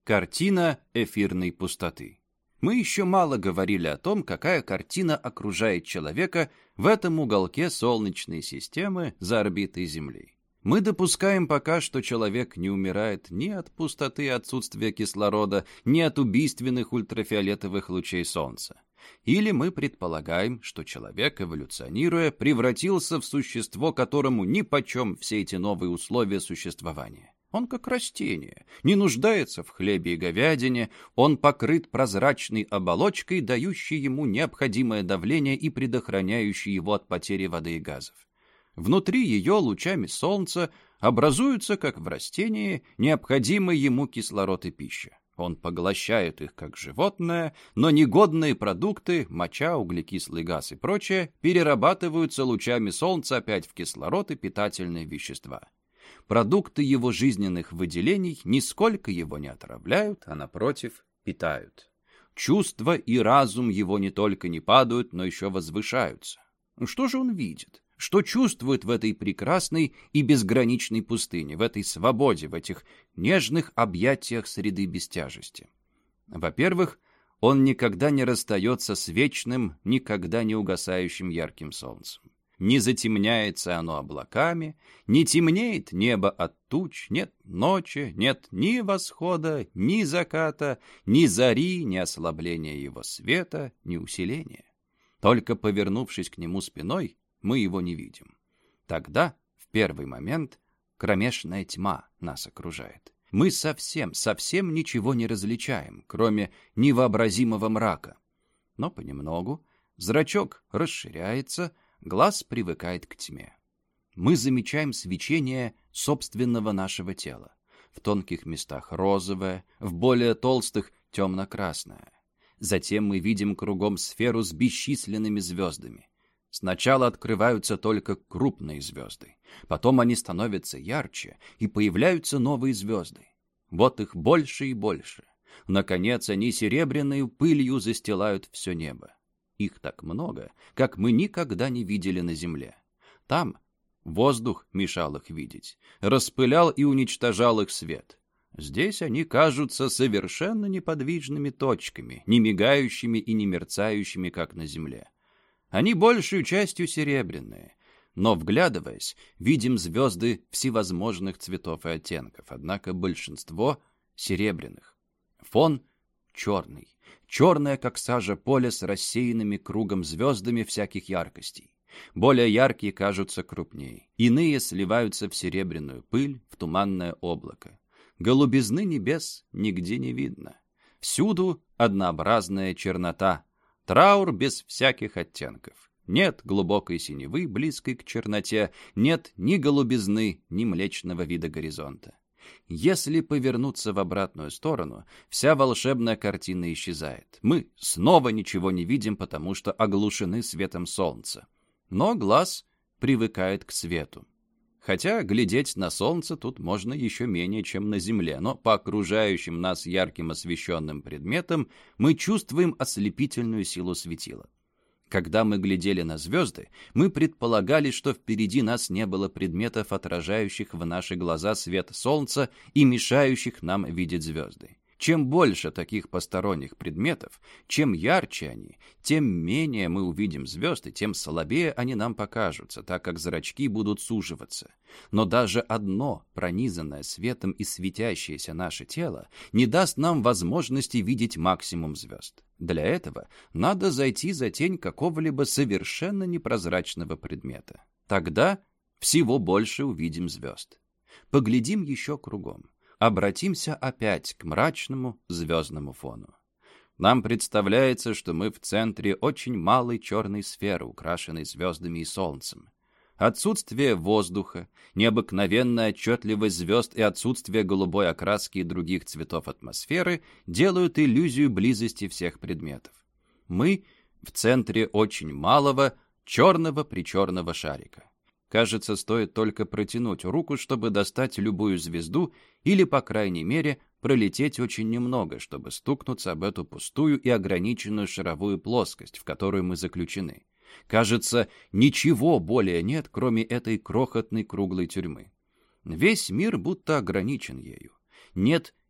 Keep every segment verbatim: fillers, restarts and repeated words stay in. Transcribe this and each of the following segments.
Картина эфирной пустоты. Мы еще мало говорили о том, какая картина окружает человека в этом уголке Солнечной системы за орбитой Земли. Мы допускаем пока, что человек не умирает ни от пустоты и отсутствия кислорода, ни от убийственных ультрафиолетовых лучей Солнца. Или мы предполагаем, что человек, эволюционируя, превратился в существо, которому нипочем все эти новые условия существования. Он как растение, не нуждается в хлебе и говядине, он покрыт прозрачной оболочкой, дающей ему необходимое давление и предохраняющей его от потери воды и газов. Внутри ее лучами солнца образуются, как в растении, необходимые ему кислород и пища. Он поглощает их как животное, но негодные продукты, моча, углекислый газ и прочее, перерабатываются лучами солнца опять в кислород и питательные вещества. Продукты его жизненных выделений нисколько его не отравляют, а, напротив, питают. Чувства и разум его не только не падают, но еще возвышаются. Что же он видит? Что чувствует в этой прекрасной и безграничной пустыне, в этой свободе, в этих нежных объятиях среды без тяжести? Во-первых, он никогда не расстается с вечным, никогда не угасающим ярким солнцем. Не затемняется оно облаками, не темнеет небо от туч, нет ночи, нет ни восхода, ни заката, ни зари, ни ослабления его света, ни усиления. Только повернувшись к нему спиной, мы его не видим. Тогда, в первый момент, кромешная тьма нас окружает. Мы совсем, совсем ничего не различаем, кроме невообразимого мрака. Но понемногу зрачок расширяется, глаз привыкает к тьме. Мы замечаем свечение собственного нашего тела. В тонких местах розовое, в более толстых темно-красное. Затем мы видим кругом сферу с бесчисленными звездами. Сначала открываются только крупные звезды, потом они становятся ярче, и появляются новые звезды. Вот их больше и больше. Наконец они серебряной пылью застилают все небо. Их так много, как мы никогда не видели на Земле. Там воздух мешал их видеть, распылял и уничтожал их свет. Здесь они кажутся совершенно неподвижными точками, не мигающими и не мерцающими, как на Земле. Они большей частью серебряные, но, вглядываясь, видим звезды всевозможных цветов и оттенков, однако большинство серебряных. Фон черный. Черное, как сажа, поле с рассеянными кругом звездами всяких яркостей. Более яркие кажутся крупнее. Иные сливаются в серебряную пыль, в туманное облако. Голубизны небес нигде не видно. Всюду однообразная чернота. Траур без всяких оттенков. Нет глубокой синевы, близкой к черноте. Нет ни голубизны, ни млечного вида горизонта. Если повернуться в обратную сторону, вся волшебная картина исчезает. Мы снова ничего не видим, потому что оглушены светом солнца. Но глаз привыкает к свету. Хотя глядеть на солнце тут можно еще менее, чем на земле, но по окружающим нас ярким освещенным предметам мы чувствуем ослепительную силу светила. Когда мы глядели на звезды, мы предполагали, что впереди нас не было предметов, отражающих в наши глаза свет солнца и мешающих нам видеть звезды. Чем больше таких посторонних предметов, чем ярче они, тем менее мы увидим звезды, тем слабее они нам покажутся, так как зрачки будут суживаться. Но даже одно, пронизанное светом и светящееся наше тело, не даст нам возможности видеть максимум звезд. Для этого надо зайти за тень какого-либо совершенно непрозрачного предмета. Тогда всего больше увидим звезд. Поглядим еще кругом. Обратимся опять к мрачному звездному фону. Нам представляется, что мы в центре очень малой черной сферы, украшенной звездами и солнцем. Отсутствие воздуха, необыкновенная отчетливость звезд и отсутствие голубой окраски и других цветов атмосферы делают иллюзию близости всех предметов. Мы в центре очень малого черного-причерного шарика. Кажется, стоит только протянуть руку, чтобы достать любую звезду, или, по крайней мере, пролететь очень немного, чтобы стукнуться об эту пустую и ограниченную шаровую плоскость, в которую мы заключены. Кажется, ничего более нет, кроме этой крохотной круглой тюрьмы. Весь мир будто ограничен ею. Нет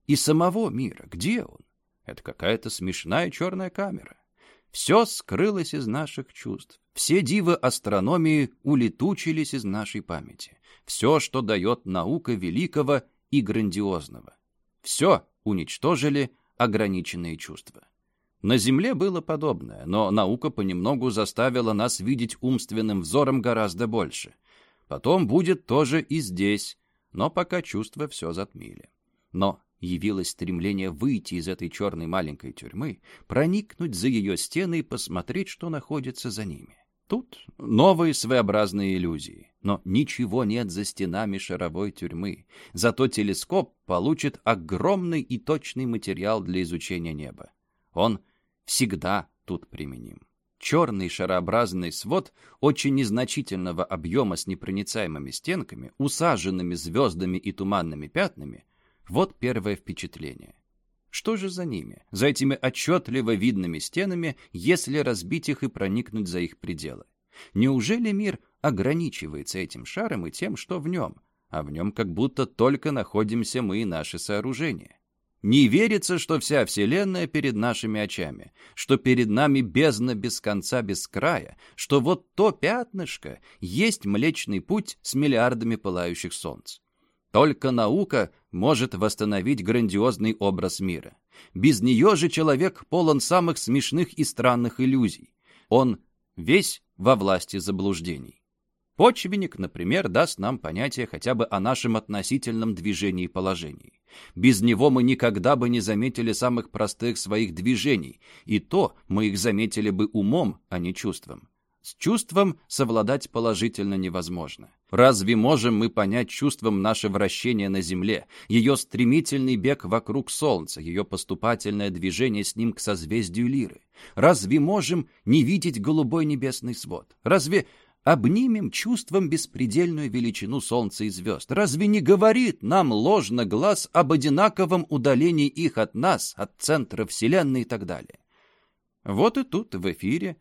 и самого мира. Где он? Это какая-то смешная черная камера. Все скрылось из наших чувств. Все дивы астрономии улетучились из нашей памяти. Все, что дает наука великого и грандиозного. Все уничтожили ограниченные чувства. На Земле было подобное, но наука понемногу заставила нас видеть умственным взором гораздо больше. Потом будет тоже и здесь, но пока чувства все затмили. Но явилось стремление выйти из этой черной маленькой тюрьмы, проникнуть за ее стены и посмотреть, что находится за ними. Тут новые своеобразные иллюзии, но ничего нет за стенами шаровой тюрьмы. Зато телескоп получит огромный и точный материал для изучения неба. Он всегда тут применим. Черный шарообразный свод очень незначительного объема с непроницаемыми стенками, усаженными звездами и туманными пятнами — вот первое впечатление. Что же за ними, за этими отчетливо видными стенами, если разбить их и проникнуть за их пределы? Неужели мир ограничивается этим шаром и тем, что в нем, а в нем как будто только находимся мы и наши сооружения? Не верится, что вся Вселенная перед нашими очами, что перед нами бездна без конца, без края, что вот то пятнышко есть Млечный Путь с миллиардами пылающих солнц. Только наука может восстановить грандиозный образ мира. Без нее же человек полон самых смешных и странных иллюзий. Он весь во власти заблуждений. Почвенник, например, даст нам понятие хотя бы о нашем относительном движении и положении. Без него мы никогда бы не заметили самых простых своих движений, и то мы их заметили бы умом, а не чувством. С чувством совладать положительно невозможно. Разве можем мы понять чувством наше вращение на Земле, ее стремительный бег вокруг Солнца, ее поступательное движение с ним к созвездию Лиры? Разве можем не видеть голубой небесный свод? Разве обнимем чувством беспредельную величину Солнца и звезд? Разве не говорит нам ложно глаз об одинаковом удалении их от нас, от центра Вселенной и так далее? Вот и тут, в эфире,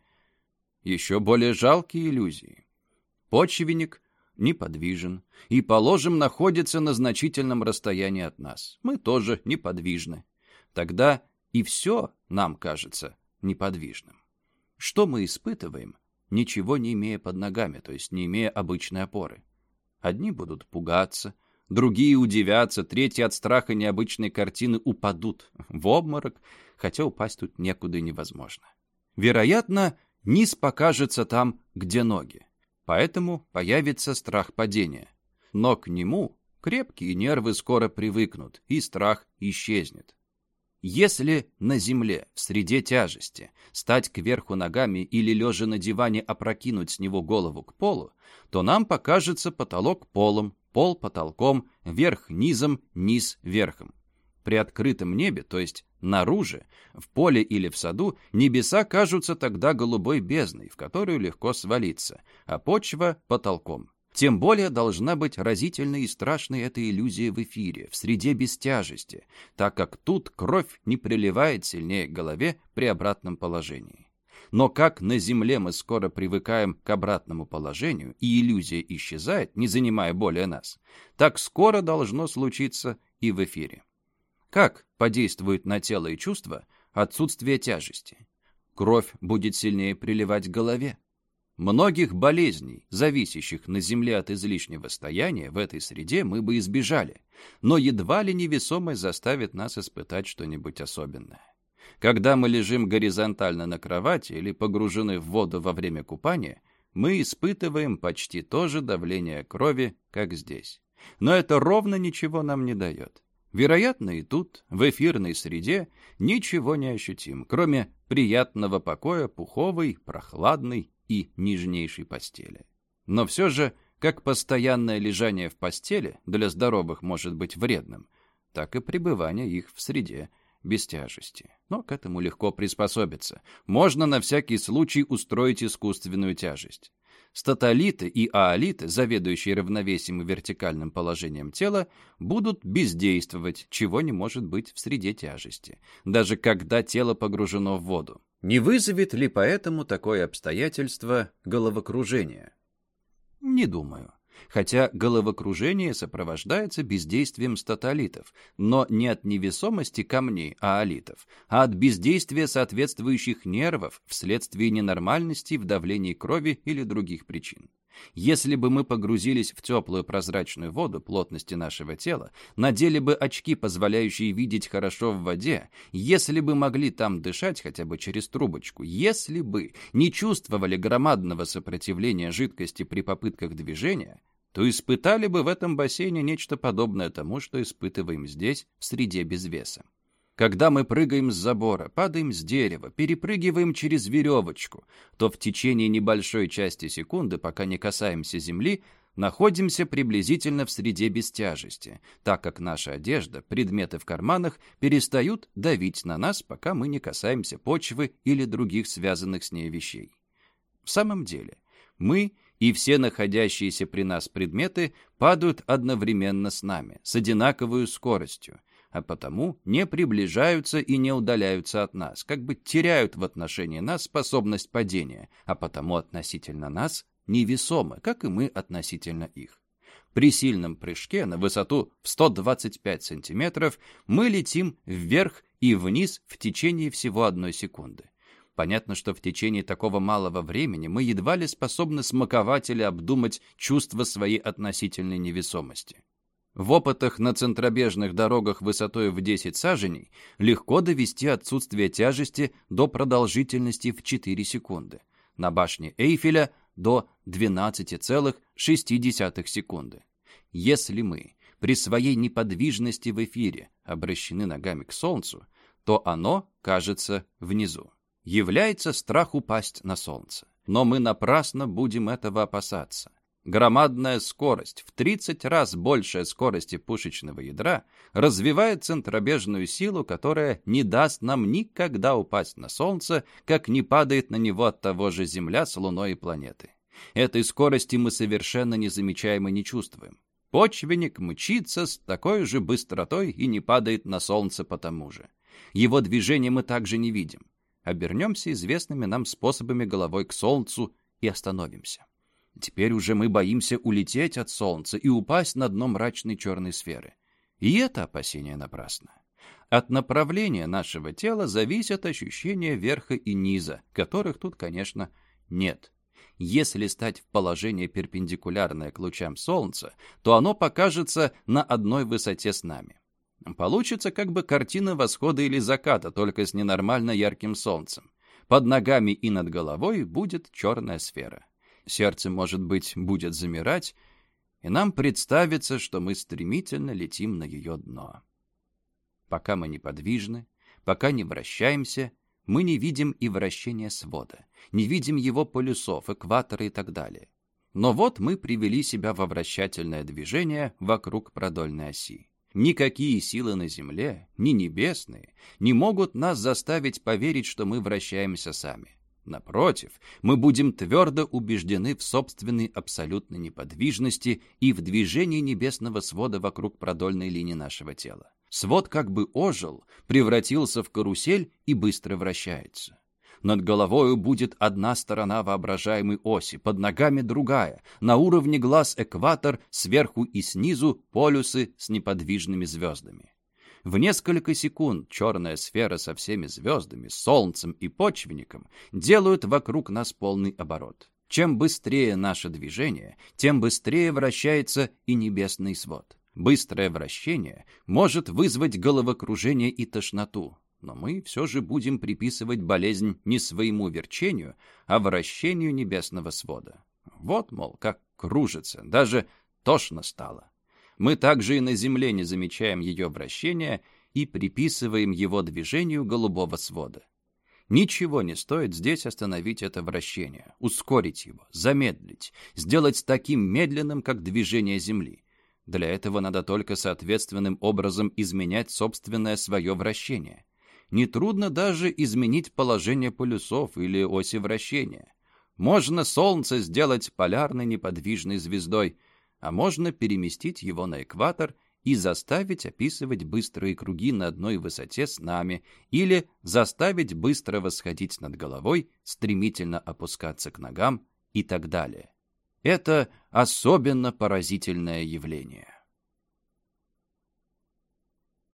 еще более жалкие иллюзии. Почвенник неподвижен и, положим, находится на значительном расстоянии от нас. Мы тоже неподвижны. Тогда и все нам кажется неподвижным. Что мы испытываем, ничего не имея под ногами, то есть не имея обычной опоры? Одни будут пугаться, другие удивятся, третьи от страха необычной картины упадут в обморок, хотя упасть тут некуда и невозможно. Вероятно, низ покажется там, где ноги. Поэтому появится страх падения. Но к нему крепкие нервы скоро привыкнут, и страх исчезнет. Если на земле, в среде тяжести, стать кверху ногами или, лежа на диване, опрокинуть с него голову к полу, то нам покажется потолок полом, пол потолком, верх низом, низ верхом. При открытом небе, то есть наружу, в поле или в саду, небеса кажутся тогда голубой бездной, в которую легко свалиться, а почва — потолком. Тем более должна быть разительной и страшной эта иллюзия в эфире, в среде без тяжести, так как тут кровь не приливает сильнее к голове при обратном положении. Но как на Земле мы скоро привыкаем к обратному положению, и иллюзия исчезает, не занимая более нас, так скоро должно случиться и в эфире. Как подействует на тело и чувства отсутствие тяжести? Кровь будет сильнее приливать к голове. Многих болезней, зависящих на Земле от излишнего стояния, в этой среде мы бы избежали, но едва ли невесомость заставит нас испытать что-нибудь особенное. Когда мы лежим горизонтально на кровати или погружены в воду во время купания, мы испытываем почти то же давление крови, как здесь. Но это ровно ничего нам не дает. Вероятно, и тут, в эфирной среде, ничего не ощутим, кроме приятного покоя пуховой, прохладной и нежнейшей постели. Но все же, как постоянное лежание в постели для здоровых может быть вредным, так и пребывание их в среде без тяжести. Но к этому легко приспособиться. Можно на всякий случай устроить искусственную тяжесть. Статолиты и аолиты, заведующие равновесием и вертикальным положением тела, будут бездействовать, чего не может быть в среде тяжести, даже когда тело погружено в воду. Не вызовет ли поэтому такое обстоятельство головокружения? Не думаю. хотя головокружение сопровождается бездействием статолитов, но не от невесомости камней аолитов, а от бездействия соответствующих нервов вследствие ненормальностей в давлении крови или других причин. Если бы мы погрузились в теплую прозрачную воду плотности нашего тела, надели бы очки, позволяющие видеть хорошо в воде, если бы могли там дышать хотя бы через трубочку, если бы не чувствовали громадного сопротивления жидкости при попытках движения, то испытали бы в этом бассейне нечто подобное тому, что испытываем здесь, в среде без веса. Когда мы прыгаем с забора, падаем с дерева, перепрыгиваем через веревочку, то в течение небольшой части секунды, пока не касаемся земли, находимся приблизительно в среде без тяжести, так как наша одежда, предметы в карманах перестают давить на нас, пока мы не касаемся почвы или других связанных с ней вещей. В самом деле, мы и все находящиеся при нас предметы падают одновременно с нами, с одинаковой скоростью, а потому не приближаются и не удаляются от нас, как бы теряют в отношении нас способность падения, а потому относительно нас невесомы, как и мы относительно их. При сильном прыжке на высоту в сто двадцать пять сантиметров мы летим вверх и вниз в течение всего одной секунды. Понятно, что в течение такого малого времени мы едва ли способны смаковать или обдумать чувство своей относительной невесомости. В опытах на центробежных дорогах высотой в десять саженей легко довести отсутствие тяжести до продолжительности в четыре секунды. На башне Эйфеля до двенадцать целых шесть десятых секунды. Если мы при своей неподвижности в эфире обращены ногами к Солнцу, то оно кажется внизу. Является страх упасть на Солнце. Но мы напрасно будем этого опасаться. Громадная скорость, в тридцать раз большая скорости пушечного ядра, развивает центробежную силу, которая не даст нам никогда упасть на Солнце, как не падает на него от того же Земля с Луной и планеты. Этой скорости мы совершенно не замечаем и не чувствуем. Почвенник мчится с такой же быстротой и не падает на Солнце по тому же. Его движение мы также не видим. Обернемся известными нам способами головой к Солнцу и остановимся. Теперь уже мы боимся улететь от Солнца и упасть на дно мрачной черной сферы. И это опасение напрасно. От направления нашего тела зависят ощущения верха и низа, которых тут, конечно, нет. Если стать в положение перпендикулярное к лучам Солнца, то оно покажется на одной высоте с нами. Получится как бы картина восхода или заката, только с ненормально ярким солнцем. Под ногами и над головой будет черная сфера. Сердце, может быть, будет замирать, и нам представится, что мы стремительно летим на ее дно. Пока мы неподвижны, пока не вращаемся, мы не видим и вращения свода, не видим его полюсов, экватора и так далее. Но вот мы привели себя во вращательное движение вокруг продольной оси. Никакие силы на земле, ни небесные, не могут нас заставить поверить, что мы вращаемся сами. Напротив, мы будем твердо убеждены в собственной абсолютной неподвижности и в движении небесного свода вокруг продольной линии нашего тела. Свод как бы ожил, превратился в карусель и быстро вращается. Над головою будет одна сторона воображаемой оси, под ногами другая, на уровне глаз экватор, сверху и снизу полюсы с неподвижными звездами. В несколько секунд черная сфера со всеми звездами, солнцем и почвенником делают вокруг нас полный оборот. Чем быстрее наше движение, тем быстрее вращается и небесный свод. Быстрое вращение может вызвать головокружение и тошноту, но мы все же будем приписывать болезнь не своему верчению, а вращению небесного свода. Вот, мол, как кружится, даже тошно стало. Мы также и на Земле не замечаем ее вращения и приписываем его движению голубого свода. Ничего не стоит здесь остановить это вращение, ускорить его, замедлить, сделать таким медленным, как движение Земли. Для этого надо только соответственным образом изменять собственное свое вращение. Нетрудно даже изменить положение полюсов или оси вращения. Можно Солнце сделать полярной неподвижной звездой, а можно переместить его на экватор и заставить описывать быстрые круги на одной высоте с нами или заставить быстро восходить над головой, стремительно опускаться к ногам и так далее. Это особенно поразительное явление.